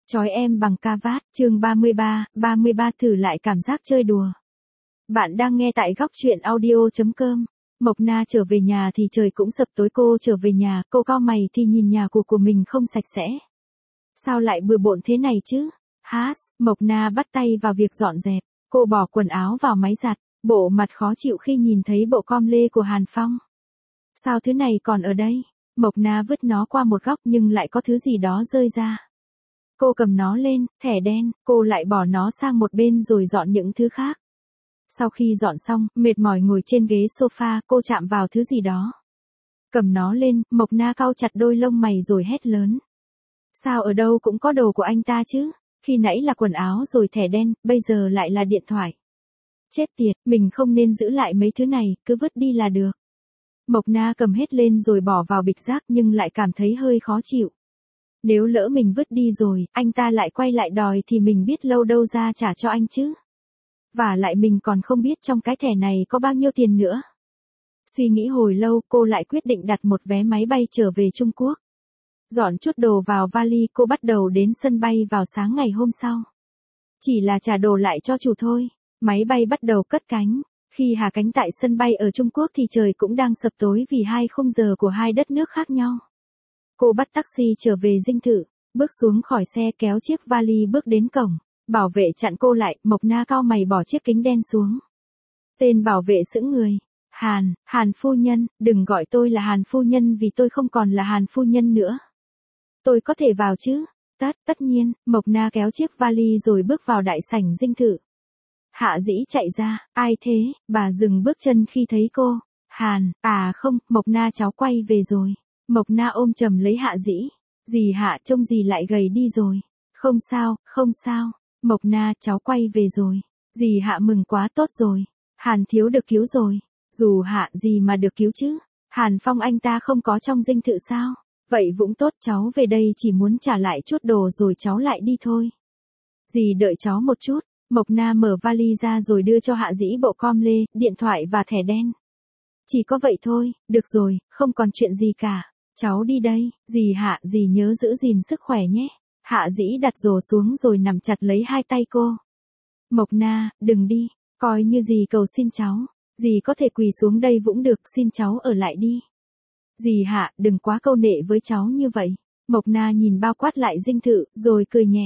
Trói em bằng ca vát, chương 33 thử lại cảm giác chơi đùa. Bạn đang nghe tại góc truyện audio.com. Mộc Na trở về nhà thì trời cũng sập tối, cô trở về nhà, cô cau mày thì nhìn nhà của mình không sạch sẽ. Sao lại bừa bộn thế này chứ? Mộc Na bắt tay vào việc dọn dẹp, cô bỏ quần áo vào máy giặt, bộ mặt khó chịu khi nhìn thấy bộ com lê của Hàn Phong. Sao thứ này còn ở đây? Mộc Na vứt nó qua một góc nhưng lại có thứ gì đó rơi ra. Cô cầm nó lên, thẻ đen, cô lại bỏ nó sang một bên rồi dọn những thứ khác. Sau khi dọn xong, mệt mỏi ngồi trên ghế sofa, cô chạm vào thứ gì đó. Cầm nó lên, Mộc Na cau chặt đôi lông mày rồi hét lớn. Sao ở đâu cũng có đồ của anh ta chứ? Khi nãy là quần áo rồi thẻ đen, bây giờ lại là điện thoại. Chết tiệt, mình không nên giữ lại mấy thứ này, cứ vứt đi là được. Mộc Na cầm hết lên rồi bỏ vào bịch rác nhưng lại cảm thấy hơi khó chịu. Nếu lỡ mình vứt đi rồi, anh ta lại quay lại đòi thì mình biết lâu đâu ra trả cho anh chứ. Và lại mình còn không biết trong cái thẻ này có bao nhiêu tiền nữa. Suy nghĩ hồi lâu, cô lại quyết định đặt một vé máy bay trở về Trung Quốc. Dọn chút đồ vào vali, cô bắt đầu đến sân bay vào sáng ngày hôm sau. Chỉ là trả đồ lại cho chủ thôi. Máy bay bắt đầu cất cánh. Khi hạ cánh tại sân bay ở Trung Quốc thì trời cũng đang sập tối vì hai khung giờ của hai đất nước khác nhau. Cô bắt taxi trở về dinh thự, bước xuống khỏi xe kéo chiếc vali bước đến cổng. Bảo vệ chặn cô lại, Mộc Na cau mày bỏ chiếc kính đen xuống. Tên bảo vệ sững người. Hàn phu nhân, đừng gọi tôi là Hàn phu nhân vì tôi không còn là Hàn phu nhân nữa. Tôi có thể vào chứ? Tất nhiên, Mộc Na kéo chiếc vali rồi bước vào đại sảnh dinh thự. Hạ Dĩ chạy ra, ai thế? Bà dừng bước chân khi thấy cô. Không, Mộc Na cháu quay về rồi. Mộc Na ôm chầm lấy Hạ Dĩ. Dì Hạ trông dì lại gầy đi rồi. Không sao. Mộc Na cháu quay về rồi. Dì Hạ mừng quá, tốt rồi. Hàn thiếu được cứu rồi. Dù Hạ gì mà được cứu chứ. Hàn Phong anh ta không có trong dinh thự sao? Vậy cũng tốt, cháu về đây chỉ muốn trả lại chút đồ rồi cháu lại đi thôi. Dì đợi cháu một chút. Mộc Na mở vali ra rồi đưa cho Hạ Dĩ bộ com lê, điện thoại và thẻ đen. Chỉ có vậy thôi, được rồi, không còn chuyện gì cả. Cháu đi đây, dì Hạ, dì nhớ giữ gìn sức khỏe nhé. Hạ Dĩ đặt rổ xuống rồi nằm chặt lấy hai tay cô. Mộc Na, đừng đi, coi như dì cầu xin cháu. Dì có thể quỳ xuống đây cũng được, xin cháu ở lại đi. Dì Hạ, đừng quá câu nệ với cháu như vậy. Mộc Na nhìn bao quát lại dinh thự, rồi cười nhẹ.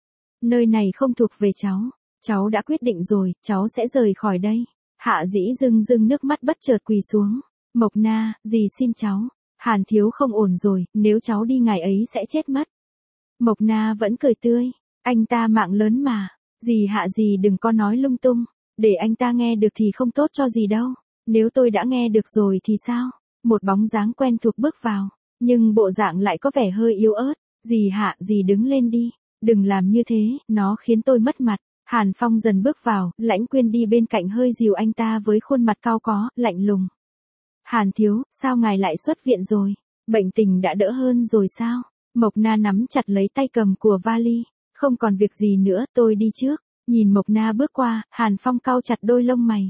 Nơi này không thuộc về cháu. Cháu đã quyết định rồi, cháu sẽ rời khỏi đây. Hạ Dĩ rưng nước mắt bất chợt quỳ xuống. Mộc Na, dì xin cháu. Hàn thiếu không ổn rồi, nếu cháu đi ngày ấy sẽ chết mất. Mộc Na vẫn cười tươi. Anh ta mạng lớn mà. Dì Hạ, dì đừng có nói lung tung. Để anh ta nghe được thì không tốt cho dì đâu. Nếu tôi đã nghe được rồi thì sao? Một bóng dáng quen thuộc bước vào. Nhưng bộ dạng lại có vẻ hơi yếu ớt. Dì Hạ, dì đứng lên đi. Đừng làm như thế, nó khiến tôi mất mặt. Hàn Phong dần bước vào, Lãnh Quyên đi bên cạnh hơi dìu anh ta với khuôn mặt cau có, lạnh lùng. Hàn thiếu, sao ngài lại xuất viện rồi? Bệnh tình đã đỡ hơn rồi sao? Mộc Na nắm chặt lấy tay cầm của vali. Không còn việc gì nữa, tôi đi trước. Nhìn Mộc Na bước qua, Hàn Phong cau chặt đôi lông mày.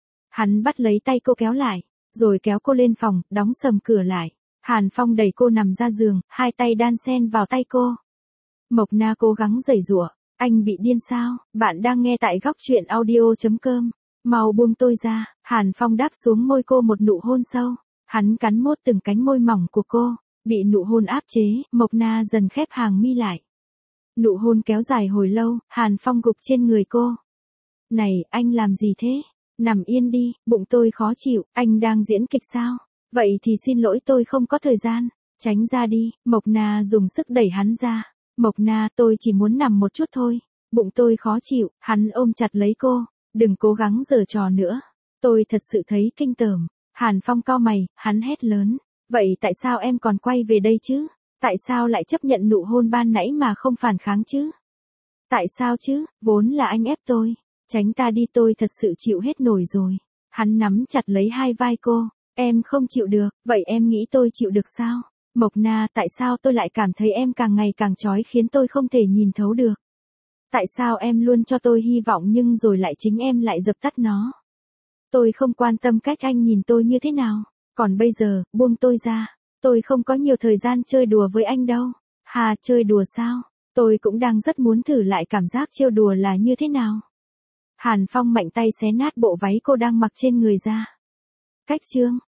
Hắn bắt lấy tay cô kéo lại, rồi kéo cô lên phòng, đóng sầm cửa lại. Hàn Phong đẩy cô nằm ra giường, hai tay đan xen vào tay cô. Mộc Na cố gắng giãy giụa. Anh bị điên sao? Bạn đang nghe tại góc truyện audio.com. Mau buông tôi ra. Hàn Phong đáp xuống môi cô một nụ hôn sâu. Hắn cắn mốt từng cánh môi mỏng của cô. Bị nụ hôn áp chế, Mộc Na dần khép hàng mi lại. Nụ hôn kéo dài hồi lâu, Hàn Phong gục trên người cô. Này, anh làm gì thế? Nằm yên đi, bụng tôi khó chịu, anh đang diễn kịch sao? Vậy thì xin lỗi, tôi không có thời gian. Tránh ra đi, Mộc Na dùng sức đẩy hắn ra. Mộc Na, tôi chỉ muốn nằm một chút thôi. Bụng tôi khó chịu, hắn ôm chặt lấy cô. Đừng cố gắng giở trò nữa. Tôi thật sự thấy kinh tởm. Hàn Phong cau mày, hắn hét lớn. Vậy tại sao em còn quay về đây chứ? Tại sao lại chấp nhận nụ hôn ban nãy mà không phản kháng chứ? Tại sao chứ? Vốn là anh ép tôi. Tránh ta đi, tôi thật sự chịu hết nổi rồi. Hắn nắm chặt lấy hai vai cô. Em không chịu được, vậy em nghĩ tôi chịu được sao? Mộc Na, tại sao tôi lại cảm thấy em càng ngày càng chói khiến tôi không thể nhìn thấu được? Tại sao em luôn cho tôi hy vọng nhưng rồi lại chính em lại dập tắt nó? Tôi không quan tâm cách anh nhìn tôi như thế nào. Còn bây giờ, buông tôi ra. Tôi không có nhiều thời gian chơi đùa với anh đâu. Hà, chơi đùa sao? Tôi cũng đang rất muốn thử lại cảm giác trêu đùa là như thế nào. Hàn Phong mạnh tay xé nát bộ váy cô đang mặc trên người ra. Cách chương